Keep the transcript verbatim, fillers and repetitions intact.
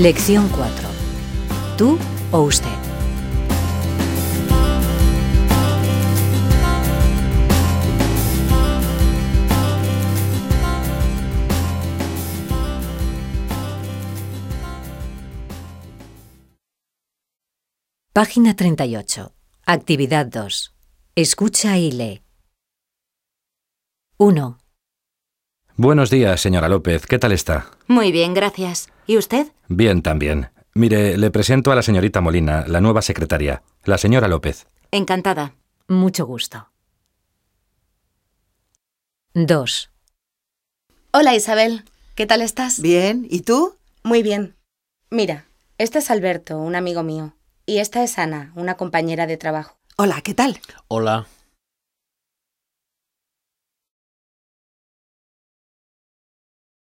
Lección cuatro. ¿Tú o usted? Página treinta y ocho. Actividad dos. Escucha y lee. uno. Buenos días, señora López. ¿Qué tal está? Muy bien, gracias. ¿Y usted? Bien, también. Mire, le presento a la señorita Molina, la nueva secretaria, la señora López. Encantada. Mucho gusto. dos. Hola, Isabel. ¿Qué tal estás? Bien, ¿y tú? Muy bien. Mira, este es Alberto, un amigo mío. Y esta es Ana, una compañera de trabajo. Hola, ¿qué tal? Hola.